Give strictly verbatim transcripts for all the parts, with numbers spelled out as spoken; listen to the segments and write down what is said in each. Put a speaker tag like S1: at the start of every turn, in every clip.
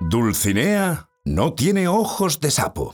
S1: Dulcinea no tiene ojos de sapo.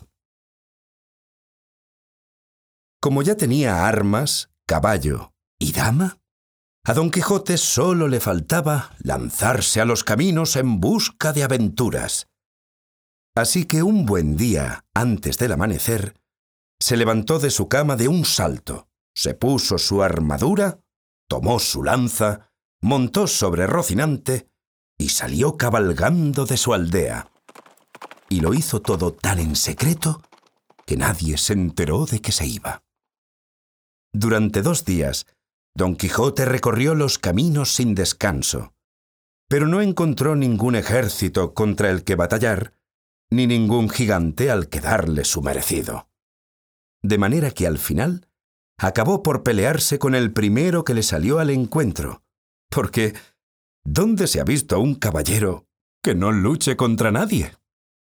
S1: Como ya tenía armas, caballo y dama, a Don Quijote solo le faltaba lanzarse a los caminos en busca de aventuras. Así que un buen día, antes del amanecer, se levantó de su cama de un salto, se puso su armadura, tomó su lanza, montó sobre Rocinante y salió cabalgando de su aldea. Y lo hizo todo tan en secreto que nadie se enteró de que se iba. Durante dos días, Don Quijote recorrió los caminos sin descanso, pero no encontró ningún ejército contra el que batallar, ni ningún gigante al que darle su merecido. De manera que al final acabó por pelearse con el primero que le salió al encuentro, porque ¿dónde se ha visto a un caballero que no luche contra nadie?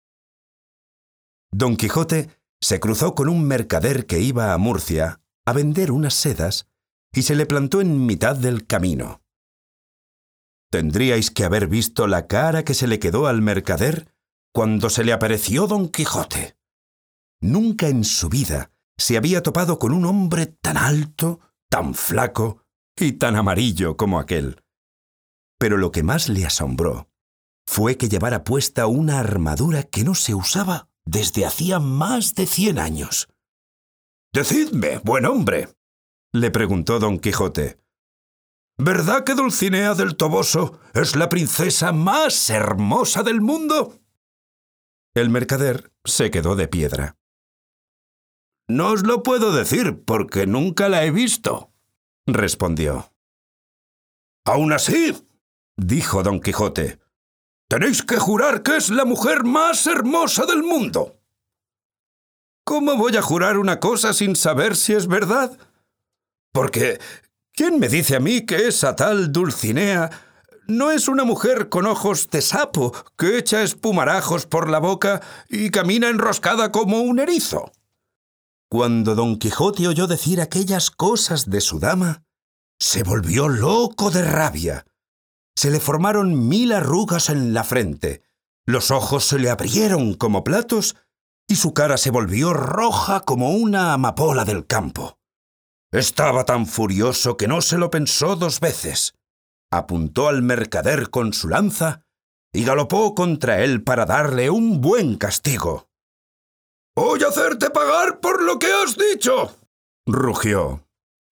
S1: Don Quijote se cruzó con un mercader que iba a Murcia a vender unas sedas y se le plantó en mitad del camino. Tendríais que haber visto la cara que se le quedó al mercader cuando se le apareció Don Quijote. Nunca en su vida se había topado con un hombre tan alto, tan flaco y tan amarillo como aquel. Pero lo que más le asombró fue que llevara puesta una armadura que no se usaba desde hacía más de cien años. «Decidme, buen hombre», le preguntó Don Quijote, «¿verdad que Dulcinea del Toboso es la princesa más hermosa del mundo?» El mercader se quedó de piedra. «No os lo puedo decir porque nunca la he visto», respondió. «Aún así», dijo Don Quijote, «tenéis que jurar que es la mujer más hermosa del mundo». «¿Cómo voy a jurar una cosa sin saber si es verdad? Porque, ¿quién me dice a mí que esa tal Dulcinea no es una mujer con ojos de sapo que echa espumarajos por la boca y camina enroscada como un erizo?» Cuando Don Quijote oyó decir aquellas cosas de su dama, se volvió loco de rabia. Se le formaron mil arrugas en la frente, los ojos se le abrieron como platos y su cara se volvió roja como una amapola del campo. Estaba tan furioso que no se lo pensó dos veces. Apuntó al mercader con su lanza y galopó contra él para darle un buen castigo. «Voy a hacerte pagar por lo que has dicho», rugió.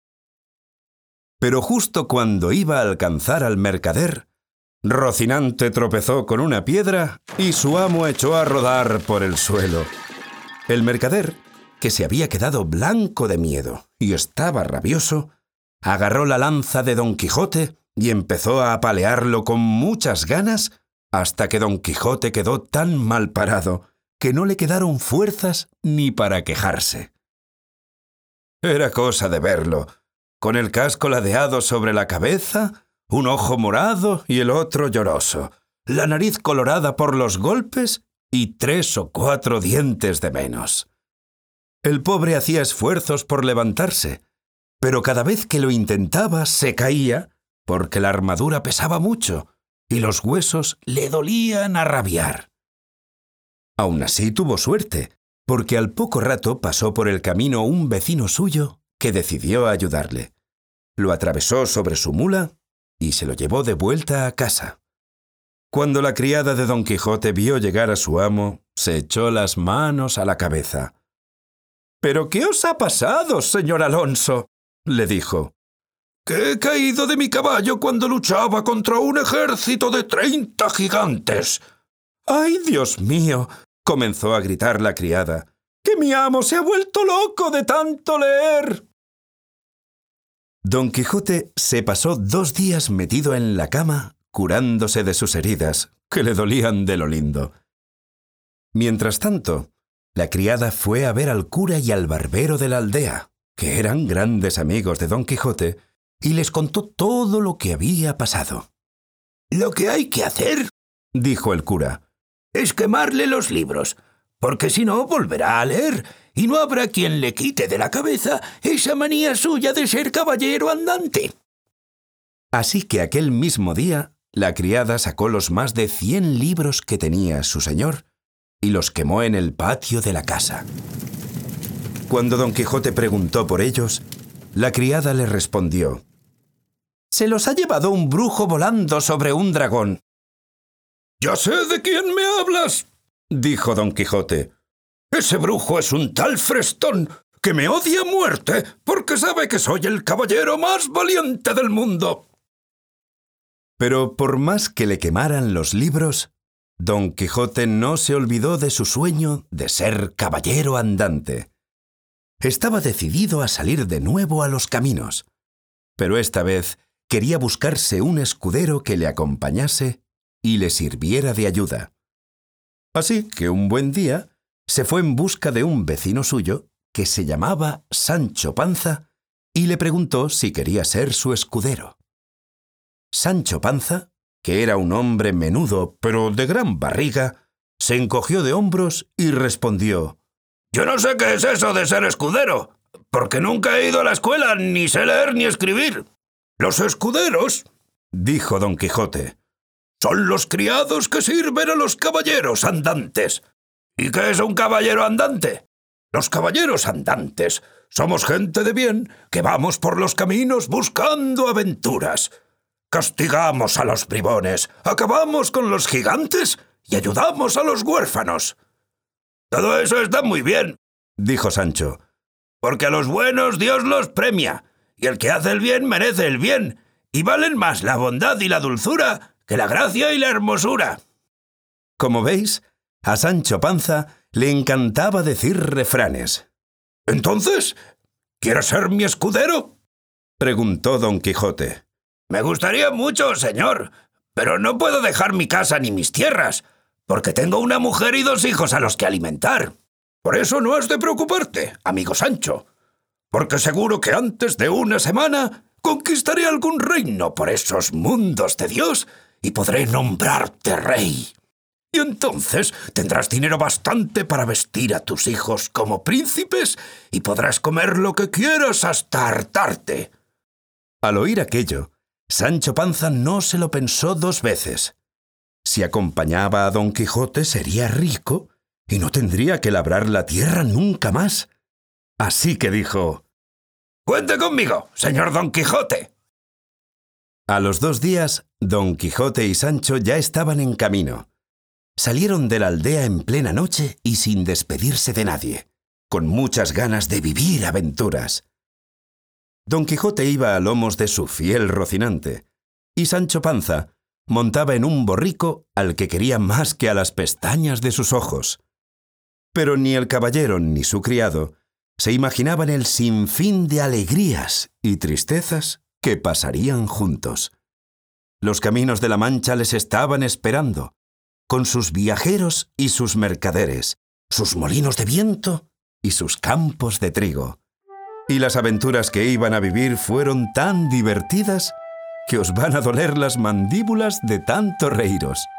S1: Pero justo cuando iba a alcanzar al mercader, Rocinante tropezó con una piedra y su amo echó a rodar por el suelo. El mercader, que se había quedado blanco de miedo y estaba rabioso, agarró la lanza de Don Quijote y empezó a apalearlo con muchas ganas hasta que Don Quijote quedó tan mal parado que no le quedaron fuerzas ni para quejarse. Era cosa de verlo, con el casco ladeado sobre la cabeza, un ojo morado y el otro lloroso, la nariz colorada por los golpes y tres o cuatro dientes de menos. El pobre hacía esfuerzos por levantarse, pero cada vez que lo intentaba se caía porque la armadura pesaba mucho y los huesos le dolían a rabiar. Aún así tuvo suerte, porque al poco rato pasó por el camino un vecino suyo que decidió ayudarle. Lo atravesó sobre su mula y se lo llevó de vuelta a casa. Cuando la criada de Don Quijote vio llegar a su amo, se echó las manos a la cabeza. «¿Pero qué os ha pasado, señor Alonso?», le dijo. «Que he caído de mi caballo cuando luchaba contra un ejército de treinta gigantes». «¡Ay, Dios mío!», comenzó a gritar la criada, «que mi amo se ha vuelto loco de tanto leer». Don Quijote se pasó dos días metido en la cama curándose de sus heridas, que le dolían de lo lindo. Mientras tanto, la criada fue a ver al cura y al barbero de la aldea, que eran grandes amigos de Don Quijote, y les contó todo lo que había pasado. «Lo que hay que hacer», dijo el cura, «es quemarle los libros, porque si no volverá a leer y no habrá quien le quite de la cabeza esa manía suya de ser caballero andante». Así que aquel mismo día la criada sacó los más de cien libros que tenía su señor y los quemó en el patio de la casa. Cuando Don Quijote preguntó por ellos, la criada le respondió: «Se los ha llevado un brujo volando sobre un dragón». «Ya sé de quién me hablas», dijo Don Quijote. «Ese brujo es un tal Frestón que me odia a muerte porque sabe que soy el caballero más valiente del mundo». Pero por más que le quemaran los libros, Don Quijote no se olvidó de su sueño de ser caballero andante. Estaba decidido a salir de nuevo a los caminos, pero esta vez quería buscarse un escudero que le acompañase y le sirviera de ayuda. Así que un buen día se fue en busca de un vecino suyo que se llamaba Sancho Panza y le preguntó si quería ser su escudero. Sancho Panza, que era un hombre menudo pero de gran barriga, se encogió de hombros y respondió: «Yo no sé qué es eso de ser escudero, porque nunca he ido a la escuela, ni sé leer ni escribir». «Los escuderos», dijo Don Quijote, «son los criados que sirven a los caballeros andantes». «¿Y qué es un caballero andante?» «Los caballeros andantes somos gente de bien que vamos por los caminos buscando aventuras. Castigamos a los bribones, acabamos con los gigantes y ayudamos a los huérfanos». «Todo eso está muy bien», dijo Sancho, «porque a los buenos Dios los premia, y el que hace el bien merece el bien, y valen más la bondad y la dulzura que la gracia y la hermosura». Como veis, a Sancho Panza le encantaba decir refranes. «¿Entonces, quieres ser mi escudero?», preguntó Don Quijote. «Me gustaría mucho, señor, pero no puedo dejar mi casa ni mis tierras, porque tengo una mujer y dos hijos a los que alimentar. Por eso no has de preocuparte, amigo Sancho, porque seguro que antes de una semana conquistaré algún reino por esos mundos de Dios y podré nombrarte rey. Y entonces tendrás dinero bastante para vestir a tus hijos como príncipes y podrás comer lo que quieras hasta hartarte». Al oír aquello, Sancho Panza no se lo pensó dos veces. Si acompañaba a Don Quijote sería rico y no tendría que labrar la tierra nunca más. Así que dijo: «Cuente conmigo, señor Don Quijote». A los dos días, Don Quijote y Sancho ya estaban en camino. Salieron de la aldea en plena noche y sin despedirse de nadie, con muchas ganas de vivir aventuras. Don Quijote iba a lomos de su fiel Rocinante, y Sancho Panza montaba en un borrico al que quería más que a las pestañas de sus ojos. Pero ni el caballero ni su criado se imaginaban el sinfín de alegrías y tristezas que pasarían juntos. Los caminos de la Mancha les estaban esperando, con sus viajeros y sus mercaderes, sus molinos de viento y sus campos de trigo. Y las aventuras que iban a vivir fueron tan divertidas que os van a doler las mandíbulas de tanto reíros.